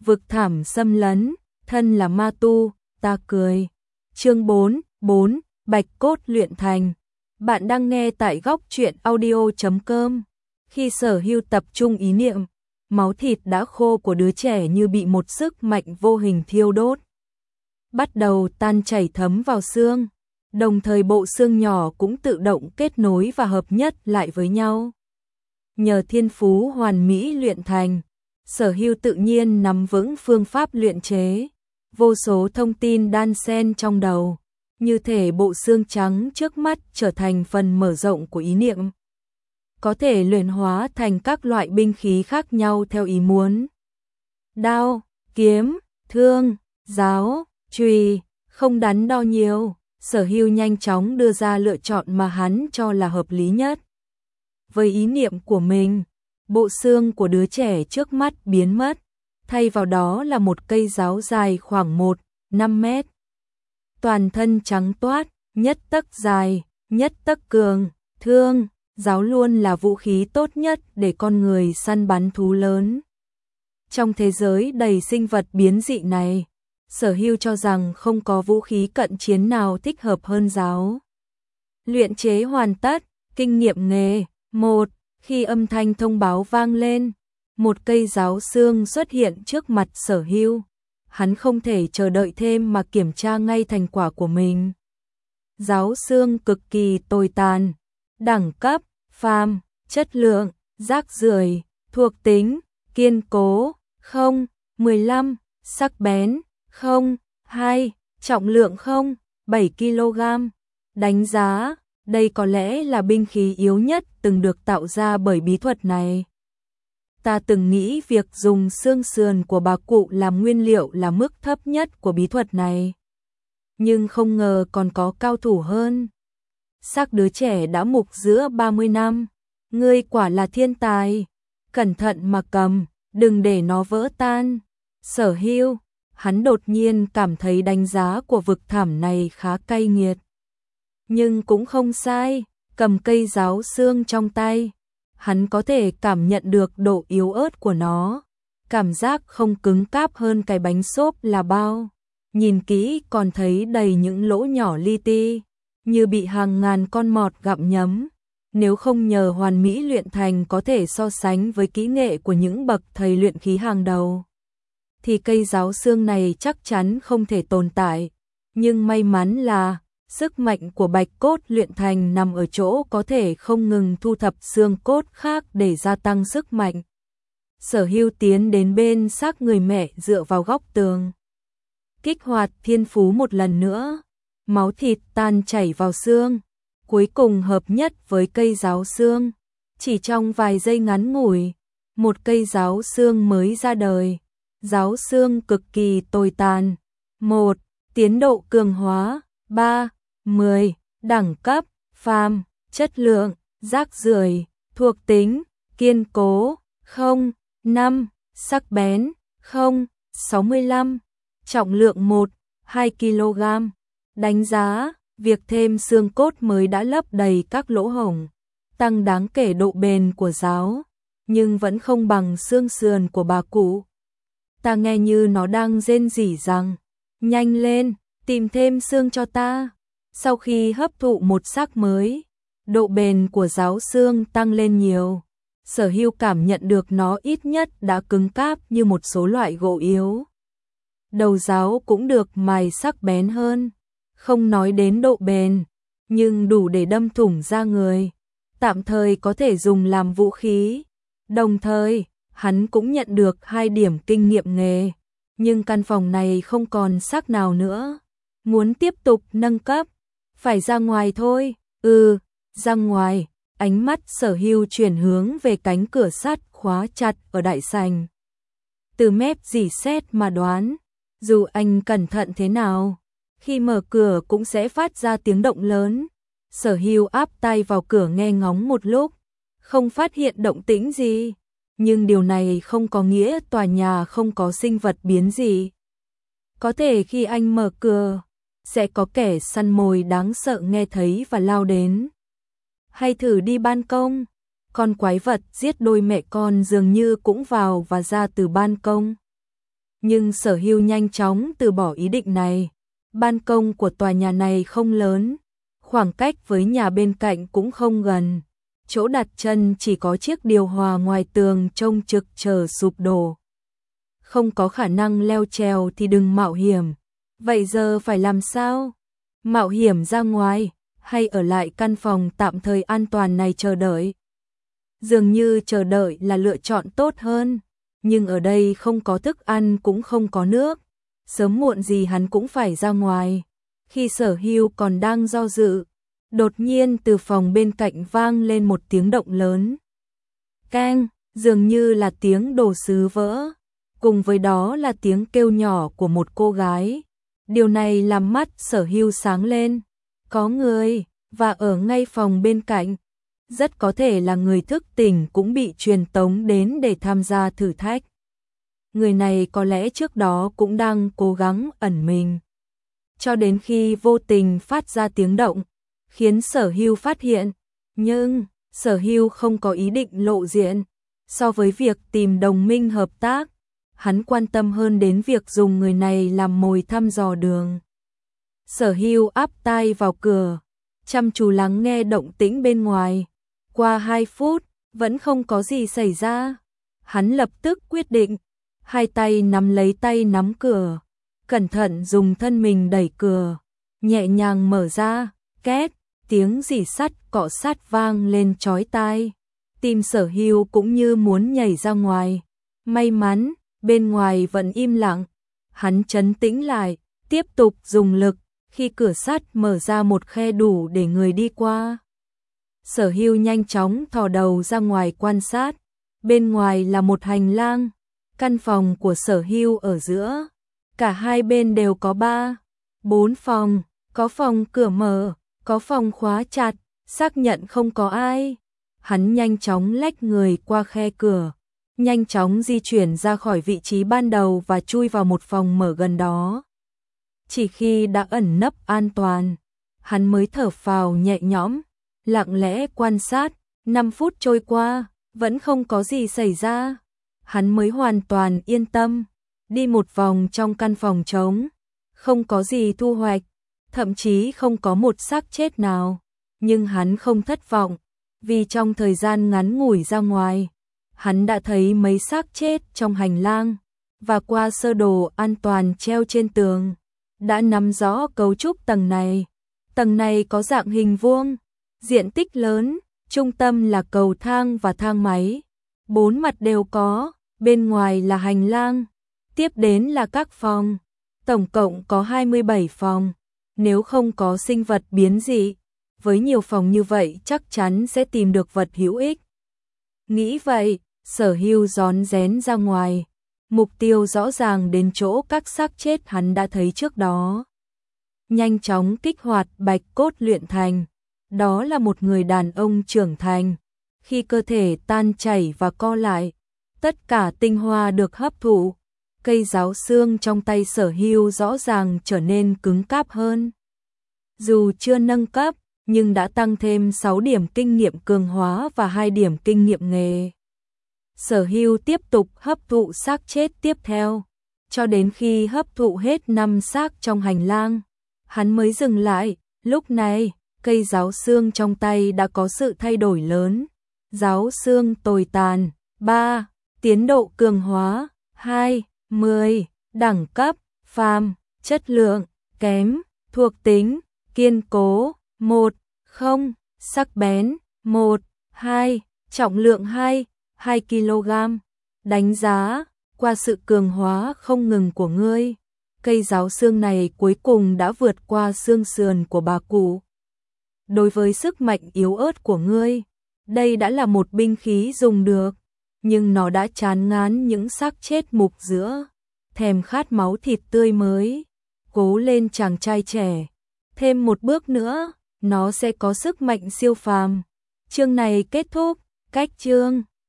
vực thảm xâm lấn, thân là ma tu, ta cười. Chương 4, Bạch cốt luyện thành. Bạn đang nghe tại góc truyện audio.com. Khi Sở Hưu tập trung ý niệm, máu thịt đã khô của đứa trẻ như bị một sức mạnh vô hình thiêu đốt. Bắt đầu tan chảy thấm vào xương, đồng thời bộ xương nhỏ cũng tự động kết nối và hợp nhất lại với nhau. Nhờ thiên phú hoàn mỹ luyện thành, Sở Hưu tự nhiên nắm vững phương pháp luyện chế, vô số thông tin đan xen trong đầu, như thể bộ xương trắng trước mắt trở thành phần mở rộng của ý niệm. Có thể luyện hóa thành các loại binh khí khác nhau theo ý muốn. Đao, kiếm, thương, giáo, chùy, không đắn đo nhiều, Sở Hưu nhanh chóng đưa ra lựa chọn mà hắn cho là hợp lý nhất. Với ý niệm của mình, bộ xương của đứa trẻ trước mắt biến mất, thay vào đó là một cây giáo dài khoảng 1-5 mét. Toàn thân trắng toát, nhất tấc dài, nhất tấc cường, thương, giáo luôn là vũ khí tốt nhất để con người săn bắn thú lớn. Trong thế giới đầy sinh vật biến dị này, Sở Hưu cho rằng không có vũ khí cận chiến nào thích hợp hơn giáo. Luyện chế hoàn tất, kinh nghiệm nghề. 1. Khi âm thanh thông báo vang lên, một cây giáo xương xuất hiện trước mặt Sở Hưu. Hắn không thể chờ đợi thêm mà kiểm tra ngay thành quả của mình. Giáo xương cực kỳ tồi tàn, đẳng cấp, phàm, chất lượng, rác rưởi, thuộc tính, kiên cố, 0,15, sắc bén, 0,2, trọng lượng 0,7 kg. Đánh giá, đây có lẽ là binh khí yếu nhất từng được tạo ra bởi bí thuật này. Ta từng nghĩ việc dùng xương sườn của bà cụ làm nguyên liệu là mức thấp nhất của bí thuật này. Nhưng không ngờ còn có cao thủ hơn. Xác đứa trẻ đã mục giữa 30 năm. Ngươi quả là thiên tài. Cẩn thận mà cầm, đừng để nó vỡ tan. Sở Hưu, hắn đột nhiên cảm thấy đánh giá của vực thảm này khá cay nghiệt. Nhưng cũng không sai, cầm cây giáo xương trong tay, hắn có thể cảm nhận được độ yếu ớt của nó, cảm giác không cứng cáp hơn cái bánh xốp là bao. Nhìn kỹ còn thấy đầy những lỗ nhỏ li ti, như bị hàng ngàn con mọt gặm nhấm. Nếu không nhờ hoàn mỹ luyện thành có thể so sánh với kỹ nghệ của những bậc thầy luyện khí hàng đầu, thì cây giáo xương này chắc chắn không thể tồn tại. Nhưng may mắn là sức mạnh của bạch cốt luyện thành nằm ở chỗ có thể không ngừng thu thập xương cốt khác để gia tăng sức mạnh. Sở Hưu tiến đến bên xác người mẹ dựa vào góc tường. Kích hoạt thiên phú một lần nữa, máu thịt tan chảy vào xương, cuối cùng hợp nhất với cây giáo xương. Chỉ trong vài giây ngắn ngủi, một cây giáo xương mới ra đời. Giáo xương cực kỳ tồi tàn. 1. Tiến độ cường hóa 3-10, đẳng cấp, phàm, chất lượng, rác rưởi, thuộc tính, kiên cố, 0,5, sắc bén, 0,65, trọng lượng 1-2 kg. Đánh giá, việc thêm xương cốt mới đã lấp đầy các lỗ hổng, tăng đáng kể độ bền của giáo, nhưng vẫn không bằng xương sườn của bà cụ. Ta nghe như nó đang rên rỉ rằng, nhanh lên, tìm thêm xương cho ta. Sau khi hấp thụ một xác mới, độ bền của giáo xương tăng lên nhiều. Sở Hưu cảm nhận được nó ít nhất đã cứng cáp như một số loại gỗ yếu. Đầu giáo cũng được mài sắc bén hơn, không nói đến độ bền, nhưng đủ để đâm thủng da người, tạm thời có thể dùng làm vũ khí. Đồng thời, hắn cũng nhận được 2 điểm kinh nghiệm nghề, nhưng căn phòng này không còn xác nào nữa. Muốn tiếp tục nâng cấp, phải ra ngoài thôi. Ra ngoài. Ánh mắt Sở Hưu chuyển hướng về cánh cửa sắt khóa chặt ở đại sảnh. Từ mép rỉ sét mà đoán, dù anh cẩn thận thế nào, khi mở cửa cũng sẽ phát ra tiếng động lớn. Sở Hưu áp tay vào cửa nghe ngóng một lúc, không phát hiện động tĩnh gì. Nhưng điều này không có nghĩa tòa nhà không có sinh vật biến dị. Có thể khi anh mở cửa, sẽ có kẻ săn mồi đáng sợ nghe thấy và lao đến. Hay thử đi ban công, con quái vật giết đôi mẹ con dường như cũng vào và ra từ ban công. Nhưng Sở Hưu nhanh chóng từ bỏ ý định này. Ban công của tòa nhà này không lớn, khoảng cách với nhà bên cạnh cũng không gần. Chỗ đặt chân chỉ có chiếc điều hòa ngoài tường trông trực chờ sụp đổ. Không có khả năng leo trèo thì đừng mạo hiểm. Vậy giờ phải làm sao? Mạo hiểm ra ngoài, hay ở lại căn phòng tạm thời an toàn này chờ đợi? Dường như chờ đợi là lựa chọn tốt hơn, nhưng ở đây không có thức ăn cũng không có nước. Sớm muộn gì hắn cũng phải ra ngoài. Khi Sở Hưu còn đang do dự, đột nhiên từ phòng bên cạnh vang lên một tiếng động lớn. Keng, dường như là tiếng đồ sứ vỡ, cùng với đó là tiếng kêu nhỏ của một cô gái. Điều này làm mắt Sở Hưu sáng lên. Có người, và ở ngay phòng bên cạnh. Rất có thể là người thức tỉnh cũng bị truyền tống đến để tham gia thử thách. Người này có lẽ trước đó cũng đang cố gắng ẩn mình. Cho đến khi vô tình phát ra tiếng động, khiến Sở Hưu phát hiện. Nhưng, Sở Hưu không có ý định lộ diện. So với việc tìm đồng minh hợp tác, hắn quan tâm hơn đến việc dùng người này làm mồi thăm dò đường. Sở Hưu áp tai vào cửa, chăm chú lắng nghe động tĩnh bên ngoài. Qua 2 phút, vẫn không có gì xảy ra. Hắn lập tức quyết định, hai tay nắm lấy tay nắm cửa, cẩn thận dùng thân mình đẩy cửa, nhẹ nhàng mở ra, két, tiếng rỉ sắt cọ sát vang lên chói tai. Tim Sở Hưu cũng như muốn nhảy ra ngoài. May mắn, bên ngoài vẫn im lặng. Hắn trấn tĩnh lại, tiếp tục dùng lực, khi cửa sắt mở ra một khe đủ để người đi qua. Sở Hưu nhanh chóng thò đầu ra ngoài quan sát. Bên ngoài là một hành lang, căn phòng của Sở Hưu ở giữa. Cả hai bên đều có 3, 4 phòng, có phòng cửa mở, có phòng khóa chặt, xác nhận không có ai. Hắn nhanh chóng lách người qua khe cửa, nhanh chóng di chuyển ra khỏi vị trí ban đầu và chui vào một phòng mở gần đó. Chỉ khi đã ẩn nấp an toàn, hắn mới thở phào nhẹ nhõm, lặng lẽ quan sát. 5 phút trôi qua, vẫn không có gì xảy ra. Hắn mới hoàn toàn yên tâm, đi một vòng trong căn phòng trống, không có gì thu hoạch, thậm chí không có một xác chết nào. Nhưng hắn không thất vọng, vì trong thời gian ngắn ngủi ra ngoài, hắn đã thấy mấy xác chết trong hành lang, và qua sơ đồ an toàn treo trên tường, đã nắm rõ cấu trúc tầng này. Tầng này có dạng hình vuông, diện tích lớn, trung tâm là cầu thang và thang máy, 4 mặt đều có, bên ngoài là hành lang, tiếp đến là các phòng, tổng cộng có 27 phòng. Nếu không có sinh vật biến dị, với nhiều phòng như vậy chắc chắn sẽ tìm được vật hữu ích. Nghĩ vậy, Sở Hưu rón rén ra ngoài, mục tiêu rõ ràng đến chỗ các xác chết hắn đã thấy trước đó. Nhanh chóng kích hoạt bạch cốt luyện thành. Đó là một người đàn ông trưởng thành. Khi cơ thể tan chảy và co lại, tất cả tinh hoa được hấp thụ. Cây giáo xương trong tay Sở Hưu rõ ràng trở nên cứng cáp hơn. Dù chưa nâng cấp, nhưng đã tăng thêm 6 điểm kinh nghiệm cường hóa và 2 điểm kinh nghiệm nghề. Sở Hưu tiếp tục hấp thụ xác chết tiếp theo, cho đến khi hấp thụ hết 5 xác trong hành lang, hắn mới dừng lại. Lúc này, cây giáo xương trong tay đã có sự thay đổi lớn. Giáo xương tồi tàn, 3, tiến độ cường hóa, 2, 10, đẳng cấp, phàm, chất lượng, kém, thuộc tính, kiên cố, 1, 0, sắc bén, 1, 2, trọng lượng 2 kg. Đánh giá, qua sự cường hóa không ngừng của ngươi, cây giáo xương này cuối cùng đã vượt qua xương sườn của bà cụ. Đối với sức mạnh yếu ớt của ngươi, đây đã là một binh khí dùng được, nhưng nó đã chán ngán những xác chết mục giữa, thèm khát máu thịt tươi mới. Cố lên chàng trai trẻ, thêm một bước nữa, nó sẽ có sức mạnh siêu phàm. Chương này kết thúc, cách chương